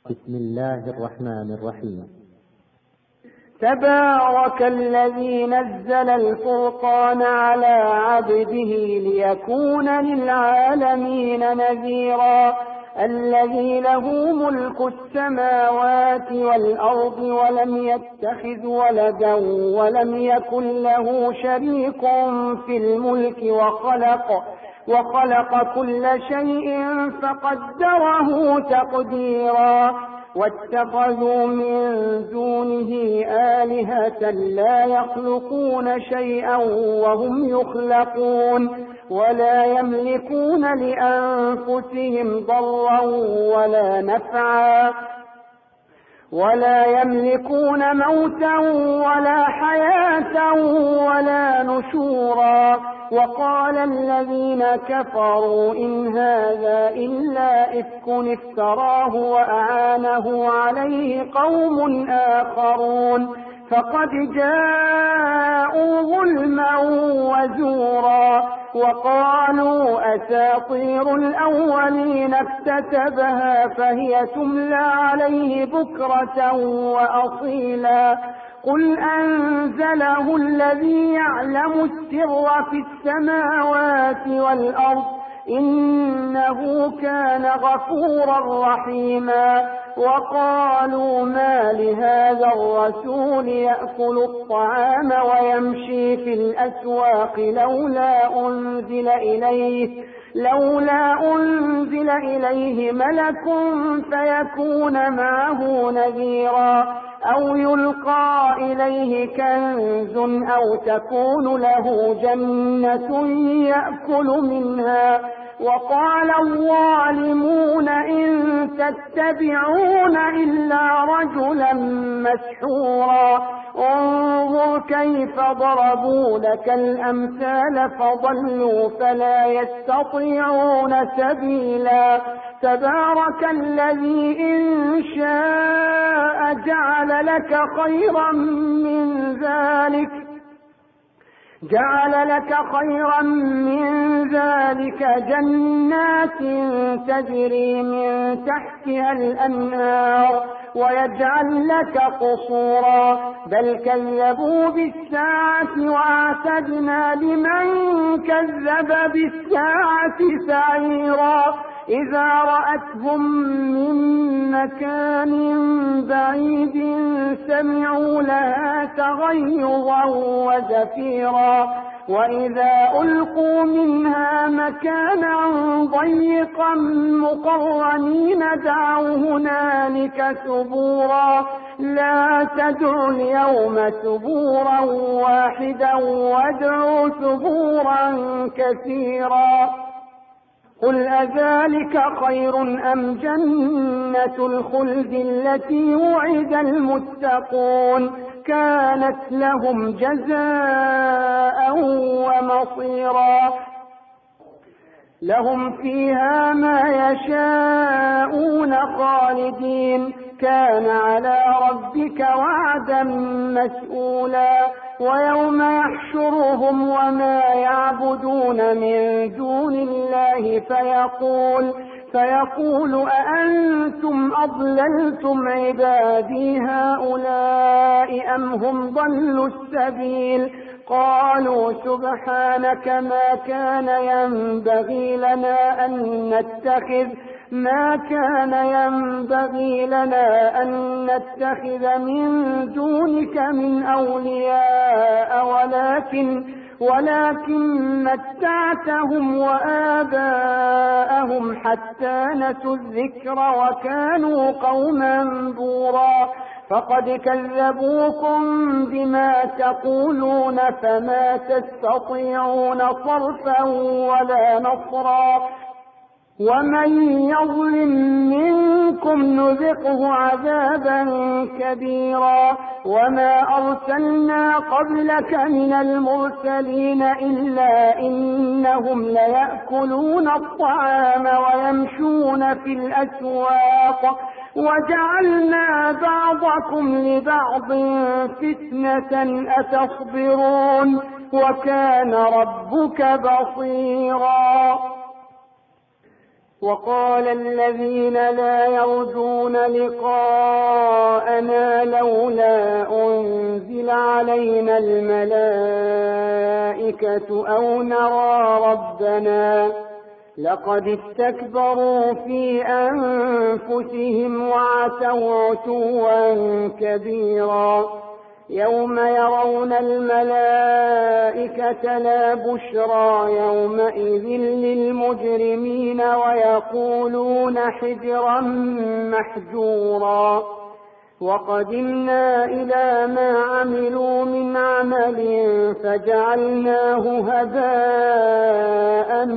بسم الله الرحمن الرحيم. تبارك الذي نزل الفرقان على عبده ليكون للعالمين نذيرا الذي له ملك السماوات والأرض ولم يتخذ ولدا ولم يكن له شريك في الملك وخلق كل شيء فقدره تقديرا واتخذوا من دونه آلهة لا يخلقون شيئا وهم يخلقون ولا يملكون لأنفسهم ضرا ولا نفعا ولا يملكون موتا ولا حياة ولا نشورا وقال الذين كفروا إن هذا إلا إفك افتراه وأعانه عليه قوم آخرون فقد جاءوا ظلما وزورا وقالوا أساطير الأولين اكتتبها فهي تملى عليه بكرة وأصيلا قل أنزله الذي يعلم السر في السماوات والأرض إنه كان غفورا رحيما وقالوا ما لهذا الرسول يأكل الطعام ويمشي في الأسواق لولا أنزل إليه ملك فيكون معه نذيرا أو يلقى إليه كنز أو تكون له جنة يأكل منها وقال الظالمون إن تتبعون إلا رجلا مسحورا انظر كيف ضربوا لك الأمثال فضلوا فلا يستطيعون سبيلا تبارك الذي إن شاء جعل لك خيرا من ذلك جنات تجري من تحتها الأنهار ويجعل لك قصورا بل كذبوا بالساعة وأعتدنا لمن كذب بالساعة سعيرا إذا رأتهم من مكان بعيد سمعوا لها تغيظا وزفيرا وإذا ألقوا منها مكانا ضيقا مقرنين دعوا هنالك ثبورا لا تدعوا اليوم ثبورا واحدا وادعوا ثبورا كثيرا قل أذلك خير أم جنة الخلد التي وعد المتقون كانت لهم جزاء ومصيرا لهم فيها ما يشاءون خالدين كان على ربك وعدا مسئولا ويوم يحشرهم وما يعبدون من دون الله فيقول أأنتم أضللتم عبادي هؤلاء أم هم ضلوا السبيل قالوا سبحانك ما كان ينبغي لنا أن نتخذ من دونك من أولياء ولكن متعتهم وآباءهم حتى نسوا الذكر وكانوا قوما بورا فقد كذبوكم بما تقولون فما تستطيعون صرفا ولا نصرا ومن يظلم منكم نذقه عذابا كبيرا وما أرسلنا قبلك من المرسلين إلا إنهم ليأكلون الطعام ويمشون في الأسواق وجعلنا بعضكم لبعض فتنة أتصبرون وكان ربك بصيرا وقال الذين لا يرجون لقاءنا لولا أنزل علينا الملائكة أو نرى ربنا لقد استكبروا في أنفسهم وعتوا عتوا كبيرا يوم يرون الملائكة لا بشرى يومئذ للمجرمين ويقولون حجرا محجورا وقدمنا إلى ما عملوا من عمل فجعلناه هباء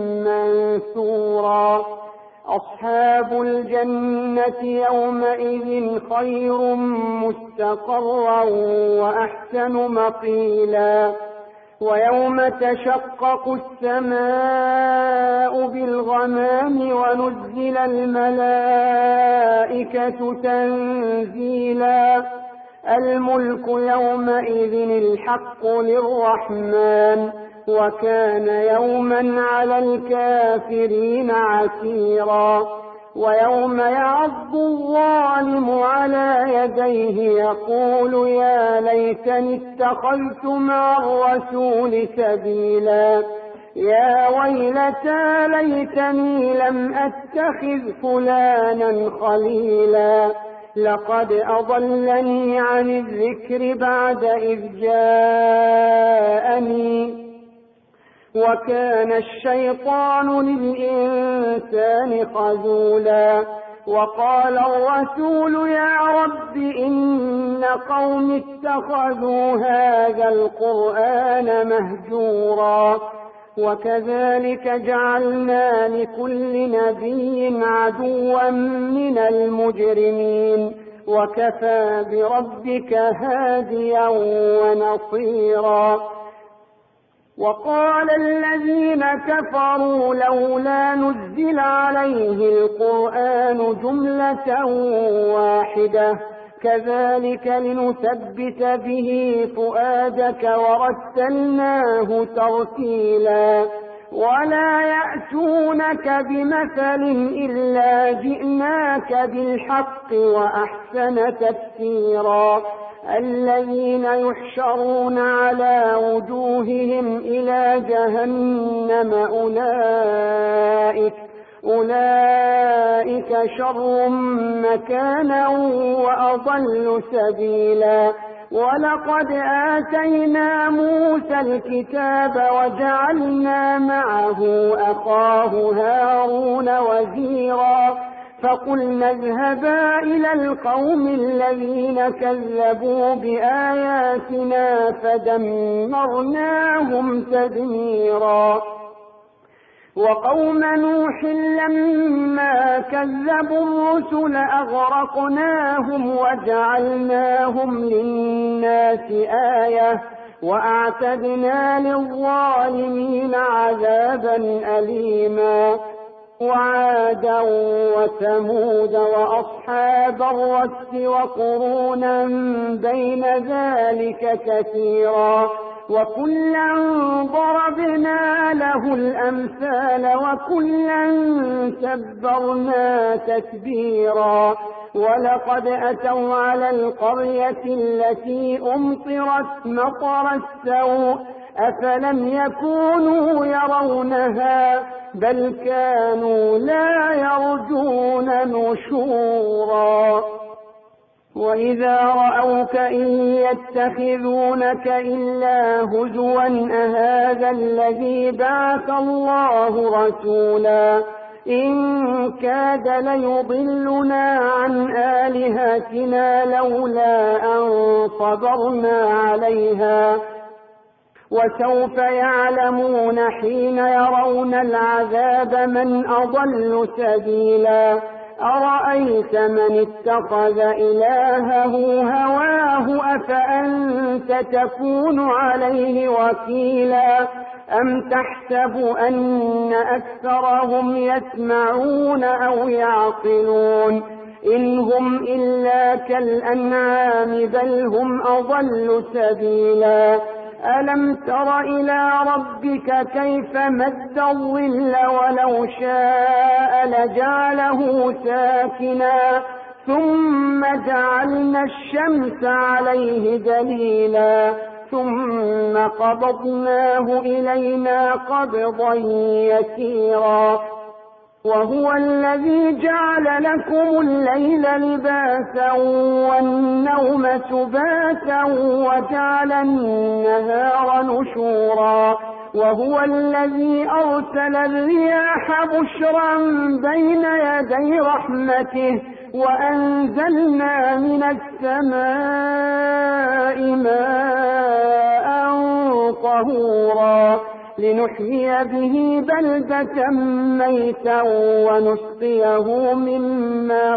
منثورا أصحاب الجنة يومئذ خير مستقرا وأحسن مقيلا ويوم تشقق السماء بالغمام ونزل الملائكة تنزيلا الملك يومئذ الحق للرحمن وكان يوما على الكافرين عسيرا ويوم يعض الظالم على يديه يقول يا ليتني اتخذت مع الرسول سبيلا يا ويلتى ليتني لم أتخذ فلانا خليلا لقد أضلني عن الذكر بعد إذ جاءني وكان الشيطان للإنسان خذولا وقال الرسول يا رب إن قوم اتخذوا هذا القرآن مهجورا وكذلك جعلنا لكل نبي عدوا من المجرمين وكفى بربك هاديا ونصيرا وقال الذين كفروا لولا نزل عليه القرآن جملة واحدة كذلك لنثبت به فؤادك ورتلناه ترتيلا ولا يأتونك بمثل إلا جئناك بالحق وأحسن تفسيرا الذين يحشرون على وجوههم إلى جهنم أولئك شر مكانا وأضل سبيلا ولقد آتينا موسى الكتاب وجعلنا معه أخاه هارون وزيرا فقلنا اذهبا إلى القوم الذين كذبوا بآياتنا فدمرناهم تدميرا وقوم نوح لما كذبوا الرسل أغرقناهم وجعلناهم للناس آية وأعتدنا للظالمين عذابا أليما وعادا وثمود وأصحاب الرس وقرونا بين ذلك كثيرا وكلا ضربنا له الأمثال وكلا تبرنا تتبيرا ولقد أتوا على القرية التي أمطرت مطر السوء أفلم يكونوا يرونها بل كانوا لا يرجون نشورا وإذا رأوك إن يتخذونك إلا هزوا أهذا الذي بعث الله رسولا إن كاد ليضلنا عن آلهتنا لولا أن صبرنا عليها وسوف يعلمون حين يرون العذاب من أضل سبيلا أرأيت من اتخذ إلهه هواه أفأنت تكون عليه وكيلا أم تحسب أن أكثرهم يسمعون أو يعقلون إن هم إلا كالأنعام بل هم أضل سبيلا ألم تر إلى ربك كيف مد الظل ولو شاء لجعله ساكنا ثم جعلنا الشمس عليه دليلا ثم قبضناه إلينا قبضا يسيرا وهو الذي جعل لكم الليل لباسا والنوم سباتا وجعل النهار نشورا وهو الذي أرسل الرياح بشرا بين يدي رحمته وأنزلنا من السماء ماء طهورا لنحيي به بلدة ميتا ونسقيه مما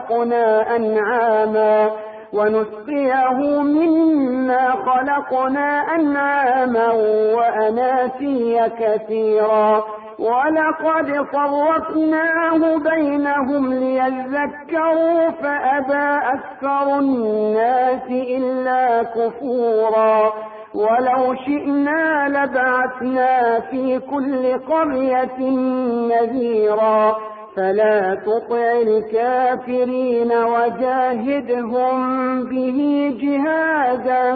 خلقنا أنعاما وأناسيا كثيرا ولقد صرفناه بينهم ليذكروا فأبى أكثر الناس إلا كفورا ولو شئنا لبعثنا في كل قرية نذيرا فلا تطع الكافرين وجاهدهم به جهادا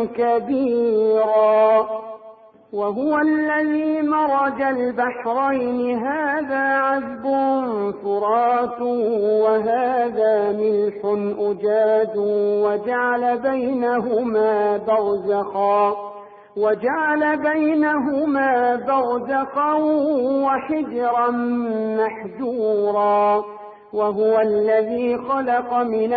كبيرا وهو الذي مرج البحرين هذا عذب فرات وهذا ملح أجاج وجعل بينهما برزخا وحجرا محجورا وهو الذي خلق من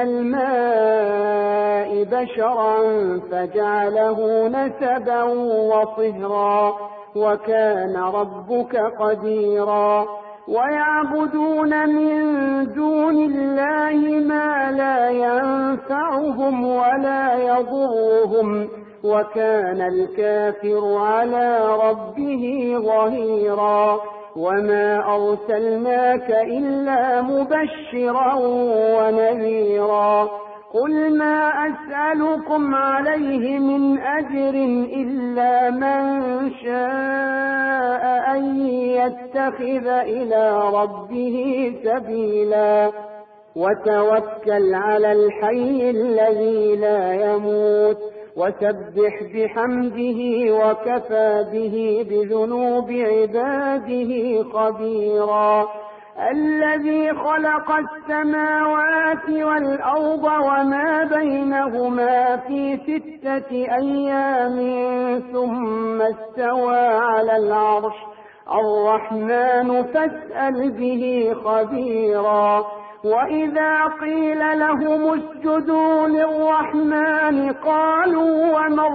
الماء بشرا فجعله نسبا وصهرا وكان ربك قديرا ويعبدون من دون الله ما لا ينفعهم ولا يضرهم وكان الكافر على ربه ظهيرا وما أرسلناك إلا مبشرا ونذيرا قل ما أسألكم عليه من أجر إلا من شاء أن يتخذ إلى ربه سبيلا وتوكل على الحي الذي لا يموت وسبح بحمده وكفى به بذنوب عباده خبيرا الذي خلق السماوات والأرض وما بينهما في 6 أيام ثم استوى على العرش الرحمن فاسأل به خبيرا وإذا قيل لهم اسجدوا للرحمن قالوا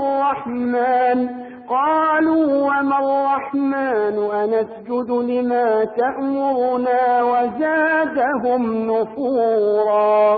وما الرحمن أنسجد لما تأمرنا وزادهم نفورا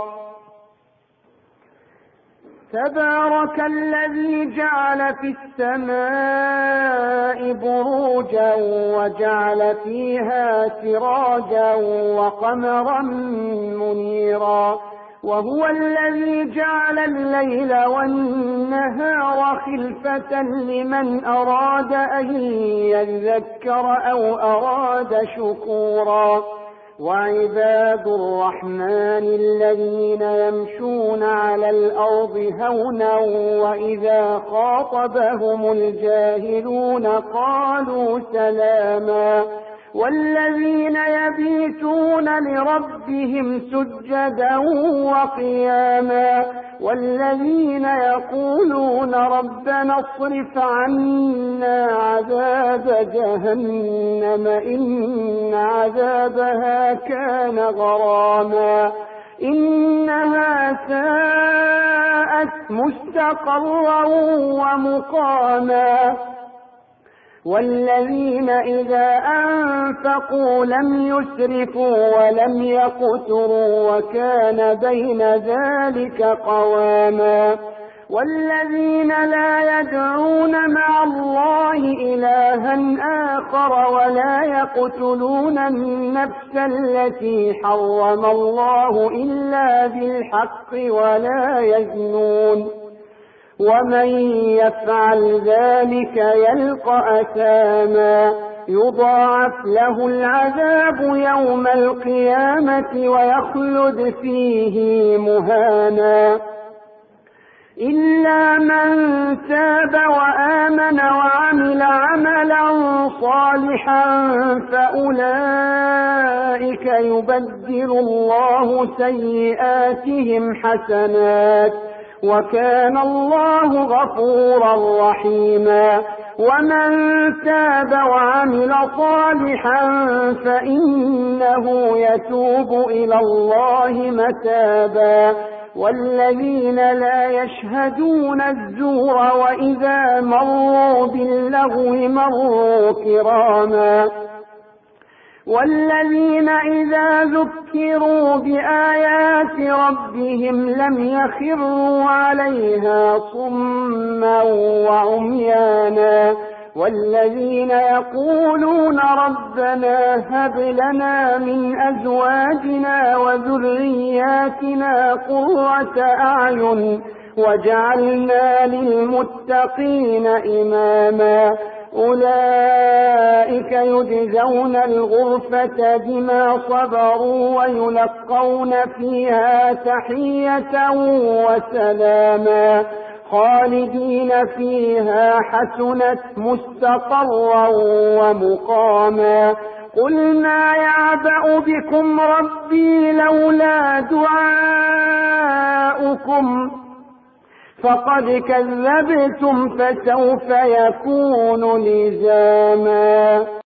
تبارك الذي جعل في السماء بروجا وجعل فيها سراجا وقمرا منيرا وهو الذي جعل الليل والنهار خلفة لمن أراد أن يذكر أو أراد شكورا وعباد الرحمن الذين يمشون على الأرض هونا وإذا خاطبهم الجاهلون قالوا سلاما والذين يبيتون لربهم سجدا وقياما والذين يقولون ربنا اصرف عنا عذاب جهنم إن عذابها كان غراما إنها ساءت مستقرا ومقاما والذين إذا أنفقوا لم يسرفوا ولم يقتروا وكان بين ذلك قواما والذين لا يدعون مع الله إلها آخر ولا يقتلون النفس التي حرم الله إلا بالحق ومن يفعل ذلك يلقى أثاما يضاعف له العذاب يوم القيامة ويخلد فيه مهانا إلا من تاب وآمن وعمل عملا صالحا فأولئك يبدل الله سيئاتهم حسنات وكان الله غفورا رحيما ومن تاب وعمل صالحا فإنه يتوب إلى الله متابا والذين لا يشهدون الزور وإذا مروا باللغو مروا كراما والذين إذا ذكروا بآيات ربهم لم يخروا عليها صما وعميانا والذين يقولون ربنا هب لنا من أزواجنا وذرياتنا قرة أعين واجعلنا للمتقين إماما أولئك يجزون الغرفة بما صبروا ويلقون فيها تحية وسلاما خالدين فيها حسنت مستقرا ومقاما قل ما يعبأ بكم ربي لولا دعاؤكم فقد كذبتم فسوف يكون لزاما